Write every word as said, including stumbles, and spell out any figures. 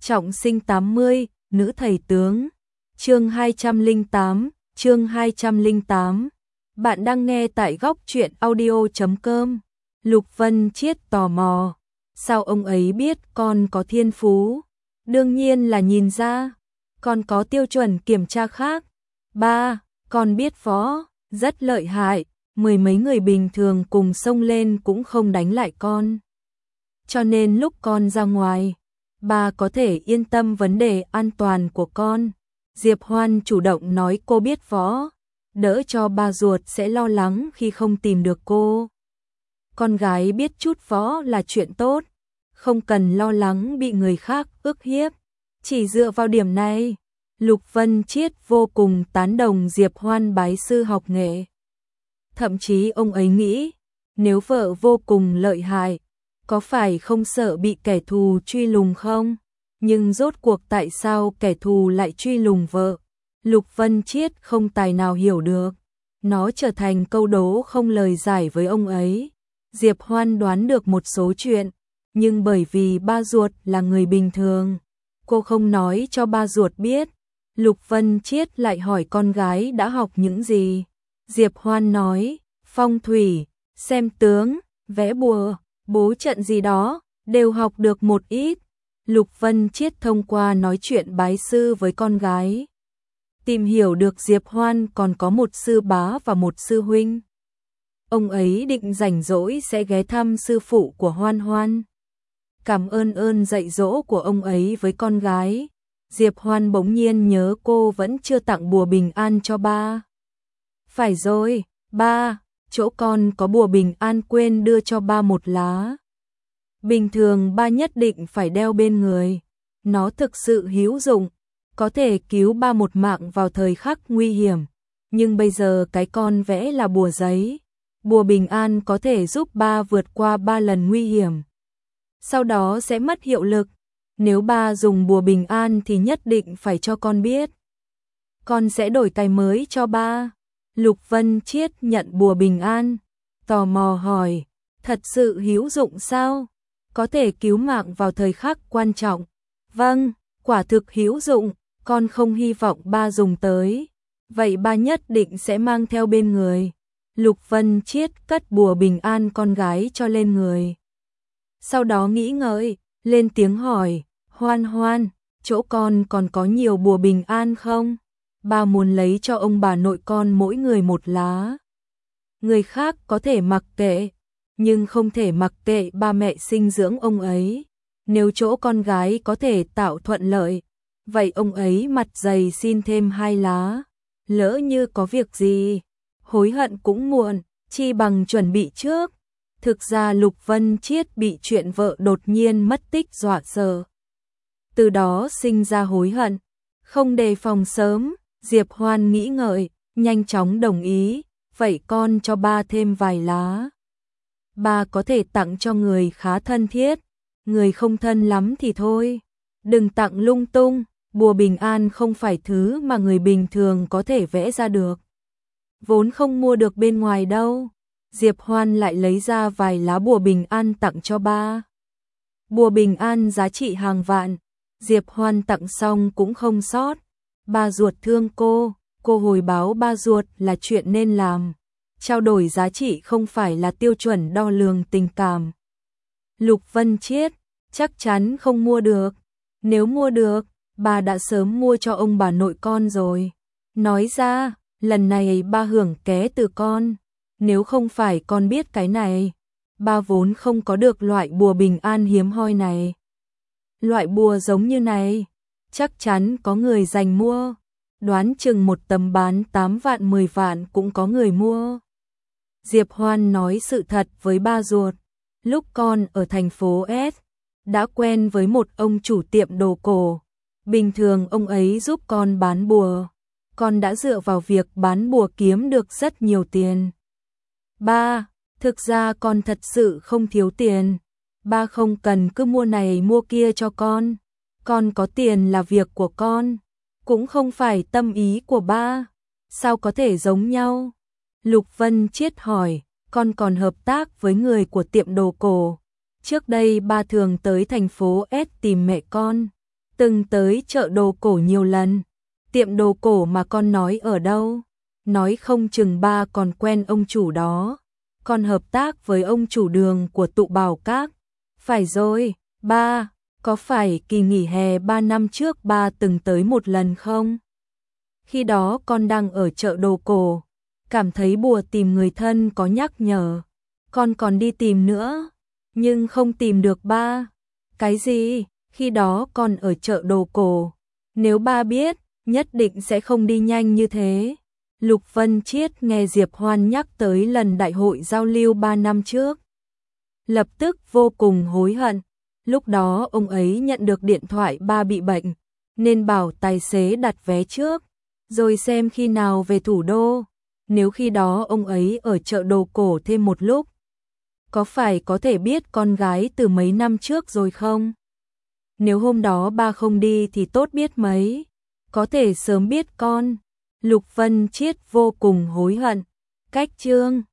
Trọng sinh tám mươi, nữ thầy tướng. Chương hai trăm lẻ tám, chương hai trăm lẻ tám. Bạn đang nghe tại góc truyện audio chấm com. Lục Vân Chiết tò mò, sao ông ấy biết con có thiên phú? Đương nhiên là nhìn ra, con có tiêu chuẩn kiểm tra khác. Ba, con biết võ, rất lợi hại, mười mấy người bình thường cùng xông lên cũng không đánh lại con. Cho nên lúc con ra ngoài, bà có thể yên tâm vấn đề an toàn của con. Diệp Hoan chủ động nói cô biết võ, đỡ cho ba ruột sẽ lo lắng khi không tìm được cô. Con gái biết chút võ là chuyện tốt, không cần lo lắng bị người khác ức hiếp. Chỉ dựa vào điểm này, Lục Vân Chiết vô cùng tán đồng Diệp Hoan bái sư học nghệ. Thậm chí ông ấy nghĩ, nếu vợ vô cùng lợi hại, có phải không sợ bị kẻ thù truy lùng không? Nhưng rốt cuộc tại sao kẻ thù lại truy lùng vợ? Lục Vân Chiết không tài nào hiểu được. Nó trở thành câu đố không lời giải với ông ấy. Diệp Hoan đoán được một số chuyện, nhưng bởi vì ba ruột là người bình thường, cô không nói cho ba ruột biết. Lục Vân Chiết lại hỏi con gái đã học những gì. Diệp Hoan nói, phong thủy, xem tướng, vẽ bùa, bố trận gì đó, đều học được một ít. Lục Vân Chiết thông qua nói chuyện bái sư với con gái, tìm hiểu được Diệp Hoan còn có một sư bá và một sư huynh. Ông ấy định rảnh rỗi sẽ ghé thăm sư phụ của Hoan Hoan. Cảm ơn ơn dạy dỗ của ông ấy với con gái. Diệp Hoan bỗng nhiên nhớ cô vẫn chưa tặng bùa bình an cho ba. Phải rồi, ba, chỗ con có bùa bình an quên đưa cho ba một lá. Bình thường ba nhất định phải đeo bên người. Nó thực sự hữu dụng, có thể cứu ba một mạng vào thời khắc nguy hiểm. Nhưng bây giờ cái con vẽ là bùa giấy. Bùa bình an có thể giúp ba vượt qua ba lần nguy hiểm, sau đó sẽ mất hiệu lực. Nếu ba dùng bùa bình an thì nhất định phải cho con biết. Con sẽ đổi cái mới cho ba. Lục Vân Chiết nhận bùa bình an, tò mò hỏi, thật sự hữu dụng sao? Có thể cứu mạng vào thời khắc quan trọng. Vâng, quả thực hữu dụng, con không hy vọng ba dùng tới. Vậy ba nhất định sẽ mang theo bên người. Lục Vân Chiết cất bùa bình an con gái cho lên người. Sau đó nghĩ ngợi, lên tiếng hỏi, Hoan Hoan, chỗ con còn có nhiều bùa bình an không? Ba muốn lấy cho ông bà nội con mỗi người một lá. Người khác có thể mặc kệ, nhưng không thể mặc kệ ba mẹ sinh dưỡng ông ấy. Nếu chỗ con gái có thể tạo thuận lợi, vậy ông ấy mặt dày xin thêm hai lá. Lỡ như có việc gì, hối hận cũng muộn, chi bằng chuẩn bị trước. Thực ra Lục Vân Chiết bị chuyện vợ đột nhiên mất tích dọa sợ, từ đó sinh ra hối hận, không đề phòng sớm. Diệp Hoan nghĩ ngợi, nhanh chóng đồng ý, vậy con cho ba thêm vài lá. Ba có thể tặng cho người khá thân thiết, người không thân lắm thì thôi. Đừng tặng lung tung, bùa bình an không phải thứ mà người bình thường có thể vẽ ra được. Vốn không mua được bên ngoài đâu. Diệp Hoan lại lấy ra vài lá bùa bình an tặng cho ba. Bùa bình an giá trị hàng vạn, Diệp Hoan tặng xong cũng không sót. Ba ruột thương cô, cô hồi báo ba ruột là chuyện nên làm. Trao đổi giá trị không phải là tiêu chuẩn đo lường tình cảm. Lục Vân Chiết, chắc chắn không mua được. Nếu mua được, bà đã sớm mua cho ông bà nội con rồi. Nói ra, lần này ba hưởng ké từ con. Nếu không phải con biết cái này, ba vốn không có được loại bùa bình an hiếm hoi này. Loại bùa giống như này, chắc chắn có người giành mua. Đoán chừng một tấm bán tám vạn mười vạn cũng có người mua. Diệp Hoan nói sự thật với ba ruột. Lúc con ở thành phố S, đã quen với một ông chủ tiệm đồ cổ. Bình thường ông ấy giúp con bán bùa. Con đã dựa vào việc bán bùa kiếm được rất nhiều tiền. Ba, thực ra con thật sự không thiếu tiền. Ba không cần cứ mua này mua kia cho con. Con có tiền là việc của con, cũng không phải tâm ý của ba. Sao có thể giống nhau? Lục Vân Chiết hỏi, con còn hợp tác với người của tiệm đồ cổ. Trước đây ba thường tới thành phố S tìm mẹ con. từng tới chợ đồ cổ nhiều lần. Tiệm đồ cổ mà con nói ở đâu? Nói không chừng ba còn quen ông chủ đó. Con hợp tác với ông chủ đường của tụ bảo các. Phải rồi, ba, có phải kỳ nghỉ hè ba năm trước ba từng tới một lần không? Khi đó con đang ở chợ đồ cổ, cảm thấy bùa tìm người thân có nhắc nhở. Con còn đi tìm nữa, nhưng không tìm được ba. Cái gì? Khi đó con ở chợ đồ cổ. Nếu ba biết, nhất định sẽ không đi nhanh như thế. Lục Vân Chiết nghe Diệp Hoan nhắc tới lần đại hội giao lưu ba năm trước. Lập tức vô cùng hối hận. Lúc đó ông ấy nhận được điện thoại ba bị bệnh, nên bảo tài xế đặt vé trước, rồi xem khi nào về thủ đô. Nếu khi đó ông ấy ở chợ đồ cổ thêm một lúc, có phải có thể biết con gái từ mấy năm trước rồi không? Nếu hôm đó ba không đi thì tốt biết mấy, có thể sớm biết con. Lục Vân Chiết vô cùng hối hận. Cách chương